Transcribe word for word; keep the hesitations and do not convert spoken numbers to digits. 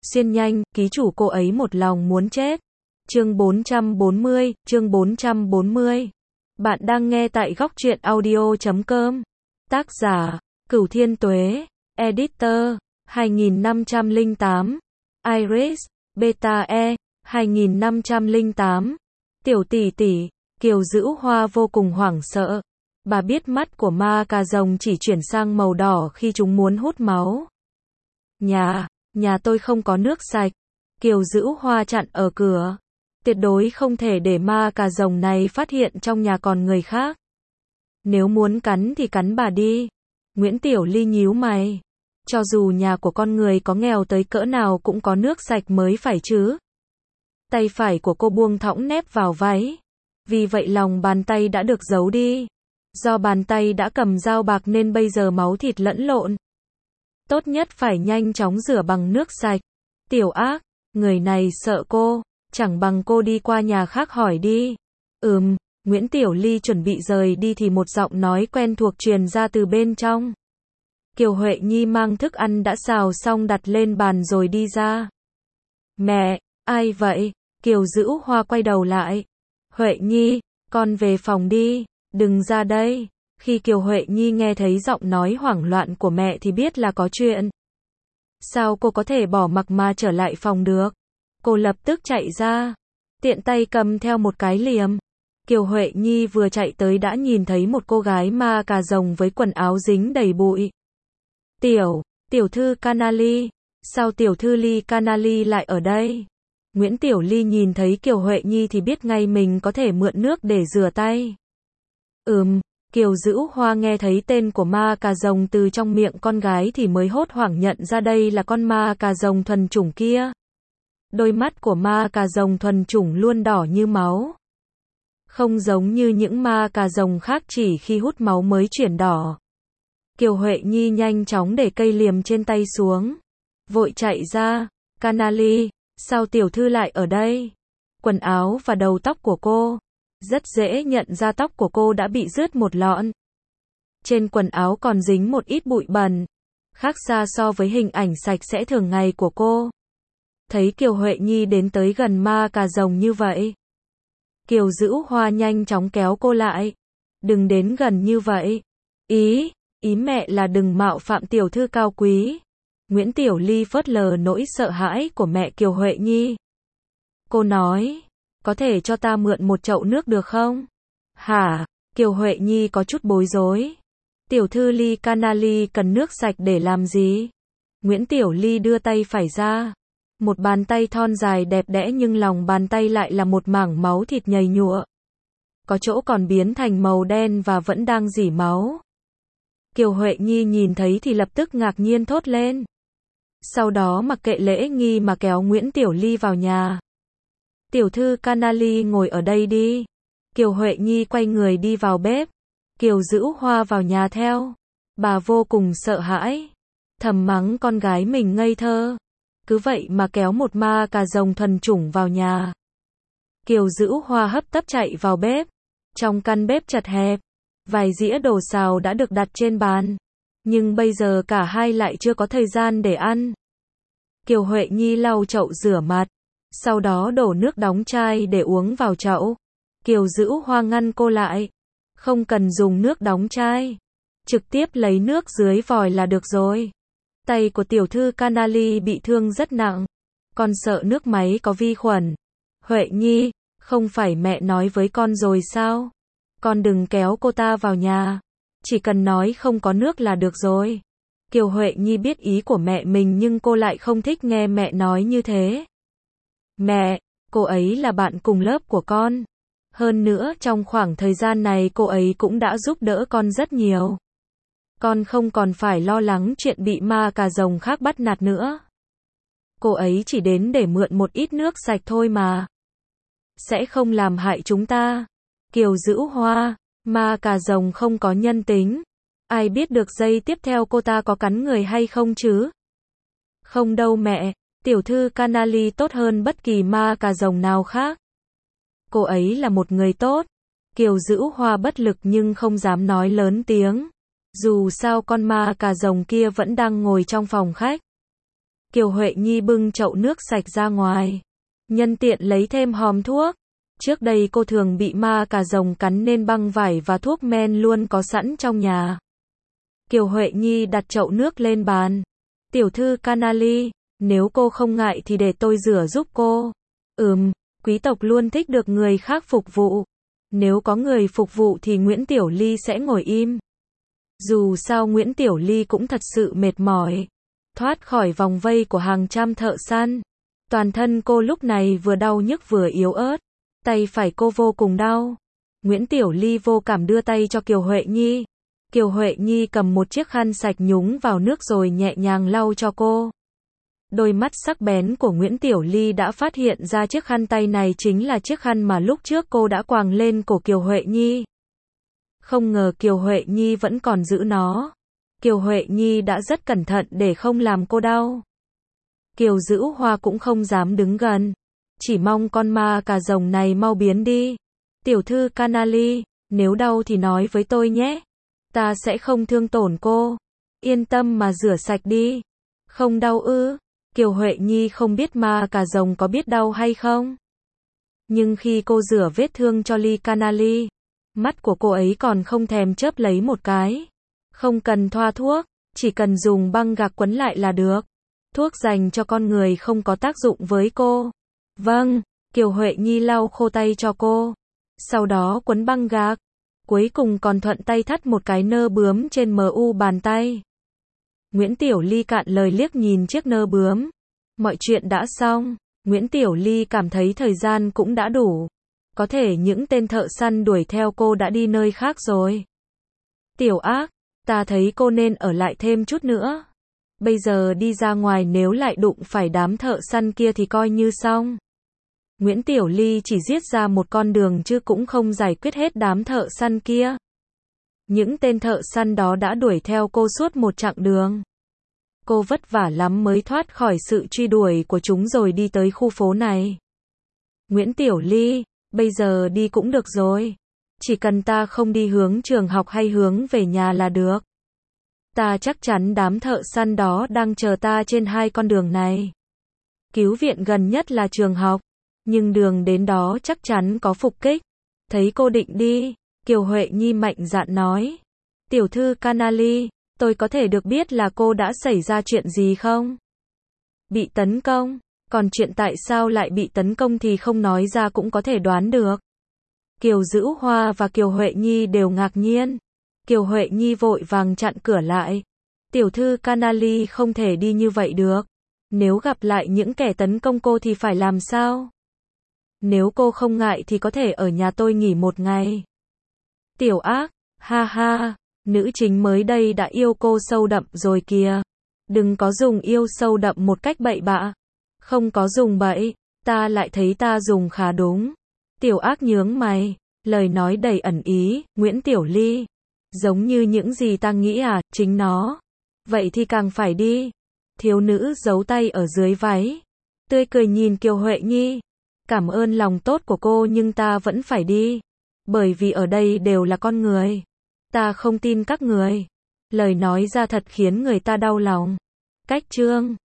Xuyên nhanh, ký chủ cô ấy một lòng muốn chết. Chương bốn trăm bốn mươi, chương bốn trăm bốn mươi. Bạn đang nghe tại góc truyện audio chấm com. Tác giả, Cửu Thiên Tuế. Editor, hai nghìn năm trăm lẻ tám. Iris, Beta E, hai nghìn năm trăm lẻ tám. Tiểu tỷ tỷ, Kiều Dữ Hoa vô cùng hoảng sợ. Bà biết mắt của ma cà rồng chỉ chuyển sang màu đỏ khi chúng muốn hút máu. Nhà, nhà tôi không có nước sạch. Kiều Dữ Hoa chặn ở cửa. Tuyệt đối không thể để ma cà rồng này phát hiện trong nhà còn người khác. Nếu muốn cắn thì cắn bà đi. Nguyễn Tiểu Ly nhíu mày. Cho dù nhà của con người có nghèo tới cỡ nào cũng có nước sạch mới phải chứ. Tay phải của cô buông thõng nép vào váy. Vì vậy lòng bàn tay đã được giấu đi. Do bàn tay đã cầm dao bạc nên bây giờ máu thịt lẫn lộn. Tốt nhất phải nhanh chóng rửa bằng nước sạch. Tiểu ác, người này sợ cô. Chẳng bằng cô đi qua nhà khác hỏi đi. Ừm, Nguyễn Tiểu Ly chuẩn bị rời đi thì một giọng nói quen thuộc truyền ra từ bên trong. Kiều Huệ Nhi mang thức ăn đã xào xong đặt lên bàn rồi đi ra. Mẹ, ai vậy? Kiều Dữ Hoa quay đầu lại. Huệ Nhi, con về phòng đi, đừng ra đây. Khi Kiều Huệ Nhi nghe thấy giọng nói hoảng loạn của mẹ thì biết là có chuyện. Sao cô có thể bỏ mặc mà trở lại phòng được? Cô lập tức chạy ra, tiện tay cầm theo một cái liềm. Kiều Huệ Nhi vừa chạy tới đã nhìn thấy một cô gái ma cà rồng với quần áo dính đầy bụi. Tiểu, tiểu thư Canali, sao tiểu thư Ly Canali lại ở đây? Nguyễn Tiểu Ly nhìn thấy Kiều Huệ Nhi thì biết ngay mình có thể mượn nước để rửa tay. Ừm, Kiều Dữ Hoa nghe thấy tên của ma cà rồng từ trong miệng con gái thì mới hốt hoảng nhận ra đây là con ma cà rồng thuần chủng kia. Đôi mắt của ma cà rồng thuần chủng luôn đỏ như máu. Không giống như những ma cà rồng khác chỉ khi hút máu mới chuyển đỏ. Kiều Huệ Nhi nhanh chóng để cây liềm trên tay xuống. Vội chạy ra. Canali, sao tiểu thư lại ở đây? Quần áo và đầu tóc của cô. Rất dễ nhận ra tóc của cô đã bị rứt một lọn. Trên quần áo còn dính một ít bụi bẩn. Khác xa so với hình ảnh sạch sẽ thường ngày của cô. Thấy Kiều Huệ Nhi đến tới gần ma cà rồng như vậy. Kiều Dữ Hoa nhanh chóng kéo cô lại. Đừng đến gần như vậy. Ý, ý mẹ là đừng mạo phạm tiểu thư cao quý. Nguyễn Tiểu Ly phớt lờ nỗi sợ hãi của mẹ Kiều Huệ Nhi. Cô nói, có thể cho ta mượn một chậu nước được không? Hả? Kiều Huệ Nhi có chút bối rối. Tiểu thư Ly Canali cần nước sạch để làm gì? Nguyễn Tiểu Ly đưa tay phải ra. Một bàn tay thon dài đẹp đẽ nhưng lòng bàn tay lại là một mảng máu thịt nhầy nhụa. Có chỗ còn biến thành màu đen và vẫn đang rỉ máu. Kiều Huệ Nhi nhìn thấy thì lập tức ngạc nhiên thốt lên. Sau đó mặc kệ lễ nghi mà kéo Nguyễn Tiểu Ly vào nhà. Tiểu thư Canali ngồi ở đây đi. Kiều Huệ Nhi quay người đi vào bếp. Kiều Dữ Hoa vào nhà theo. Bà vô cùng sợ hãi. Thầm mắng con gái mình ngây thơ. Cứ vậy mà kéo một ma cà rồng thuần chủng vào nhà. Kiều Dữ Hoa hấp tấp chạy vào bếp. Trong căn bếp chật hẹp, vài dĩa đồ xào đã được đặt trên bàn. Nhưng bây giờ cả hai lại chưa có thời gian để ăn. Kiều Huệ Nhi lau chậu rửa mặt. Sau đó đổ nước đóng chai để uống vào chậu. Kiều Dữ Hoa ngăn cô lại. Không cần dùng nước đóng chai. Trực tiếp lấy nước dưới vòi là được rồi. Tay của tiểu thư Canali bị thương rất nặng. Con sợ nước máy có vi khuẩn. Huệ Nhi, không phải mẹ nói với con rồi sao? Con đừng kéo cô ta vào nhà. Chỉ cần nói không có nước là được rồi. Kiều Huệ Nhi biết ý của mẹ mình nhưng cô lại không thích nghe mẹ nói như thế. Mẹ, cô ấy là bạn cùng lớp của con. Hơn nữa trong khoảng thời gian này cô ấy cũng đã giúp đỡ con rất nhiều. Con không còn phải lo lắng chuyện bị ma cà rồng khác bắt nạt nữa. Cô ấy chỉ đến để mượn một ít nước sạch thôi mà. Sẽ không làm hại chúng ta. Kiều Dữ Hoa, ma cà rồng không có nhân tính. Ai biết được giây tiếp theo cô ta có cắn người hay không chứ? Không đâu mẹ, tiểu thư Canali tốt hơn bất kỳ ma cà rồng nào khác. Cô ấy là một người tốt. Kiều Dữ Hoa bất lực nhưng không dám nói lớn tiếng. Dù sao con ma cà rồng kia vẫn đang ngồi trong phòng khách. Kiều Huệ Nhi bưng chậu nước sạch ra ngoài. Nhân tiện lấy thêm hòm thuốc. Trước đây cô thường bị ma cà rồng cắn nên băng vải và thuốc men luôn có sẵn trong nhà. Kiều Huệ Nhi đặt chậu nước lên bàn. Tiểu thư Canali, nếu cô không ngại thì để tôi rửa giúp cô. Ừm, quý tộc luôn thích được người khác phục vụ. Nếu có người phục vụ thì Nguyễn Tiểu Ly sẽ ngồi im. Dù sao Nguyễn Tiểu Ly cũng thật sự mệt mỏi. Thoát khỏi vòng vây của hàng trăm thợ săn. Toàn thân cô lúc này vừa đau nhức vừa yếu ớt. Tay phải cô vô cùng đau. Nguyễn Tiểu Ly vô cảm đưa tay cho Kiều Huệ Nhi. Kiều Huệ Nhi cầm một chiếc khăn sạch nhúng vào nước rồi nhẹ nhàng lau cho cô. Đôi mắt sắc bén của Nguyễn Tiểu Ly đã phát hiện ra chiếc khăn tay này chính là chiếc khăn mà lúc trước cô đã quàng lên cổ Kiều Huệ Nhi. Không ngờ Kiều Huệ Nhi vẫn còn giữ nó. Kiều Huệ Nhi đã rất cẩn thận để không làm cô đau. Kiều Dữ Hoa cũng không dám đứng gần. Chỉ mong con ma cà rồng này mau biến đi. Tiểu thư Canali, nếu đau thì nói với tôi nhé. Ta sẽ không thương tổn cô. Yên tâm mà rửa sạch đi. Không đau ư? Kiều Huệ Nhi không biết ma cà rồng có biết đau hay không. Nhưng khi cô rửa vết thương cho Ly Canali, mắt của cô ấy còn không thèm chớp lấy một cái. Không cần thoa thuốc, chỉ cần dùng băng gạc quấn lại là được. Thuốc dành cho con người không có tác dụng với cô. Vâng, Kiều Huệ Nhi lau khô tay cho cô. Sau đó quấn băng gạc. Cuối cùng còn thuận tay thắt một cái nơ bướm trên mu bàn tay. Nguyễn Tiểu Ly cạn lời liếc nhìn chiếc nơ bướm. Mọi chuyện đã xong. Nguyễn Tiểu Ly cảm thấy thời gian cũng đã đủ. Có thể những tên thợ săn đuổi theo cô đã đi nơi khác rồi. Tiểu ác, ta thấy cô nên ở lại thêm chút nữa. Bây giờ đi ra ngoài nếu lại đụng phải đám thợ săn kia thì coi như xong. Nguyễn Tiểu Ly chỉ giết ra một con đường chứ cũng không giải quyết hết đám thợ săn kia. Những tên thợ săn đó đã đuổi theo cô suốt một chặng đường. Cô vất vả lắm mới thoát khỏi sự truy đuổi của chúng rồi đi tới khu phố này. Nguyễn Tiểu Ly, bây giờ đi cũng được rồi. Chỉ cần ta không đi hướng trường học hay hướng về nhà là được. Ta chắc chắn đám thợ săn đó đang chờ ta trên hai con đường này. Cứu viện gần nhất là trường học, nhưng đường đến đó chắc chắn có phục kích. Thấy cô định đi, Kiều Huệ Nhi mạnh dạn nói. Tiểu thư Canali, tôi có thể được biết là cô đã xảy ra chuyện gì không? Bị tấn công, còn chuyện tại sao lại bị tấn công thì không nói ra cũng có thể đoán được. Kiều Dữ Hoa và Kiều Huệ Nhi đều ngạc nhiên. Kiều Huệ Nhi vội vàng chặn cửa lại. Tiểu thư Canali không thể đi như vậy được. Nếu gặp lại những kẻ tấn công cô thì phải làm sao? Nếu cô không ngại thì có thể ở nhà tôi nghỉ một ngày. Tiểu ác, ha ha, nữ chính mới đây đã yêu cô sâu đậm rồi kìa. Đừng có dùng yêu sâu đậm một cách bậy bạ. Không có dùng bậy, ta lại thấy ta dùng khá đúng. Tiểu ác nhướng mày, lời nói đầy ẩn ý, Nguyễn Tiểu Ly. Giống như những gì ta nghĩ à, chính nó. Vậy thì càng phải đi. Thiếu nữ giấu tay ở dưới váy. Tươi cười nhìn Kiều Huệ Nhi. Cảm ơn lòng tốt của cô nhưng ta vẫn phải đi. Bởi vì ở đây đều là con người. Ta không tin các người. Lời nói ra thật khiến người ta đau lòng. Cách chương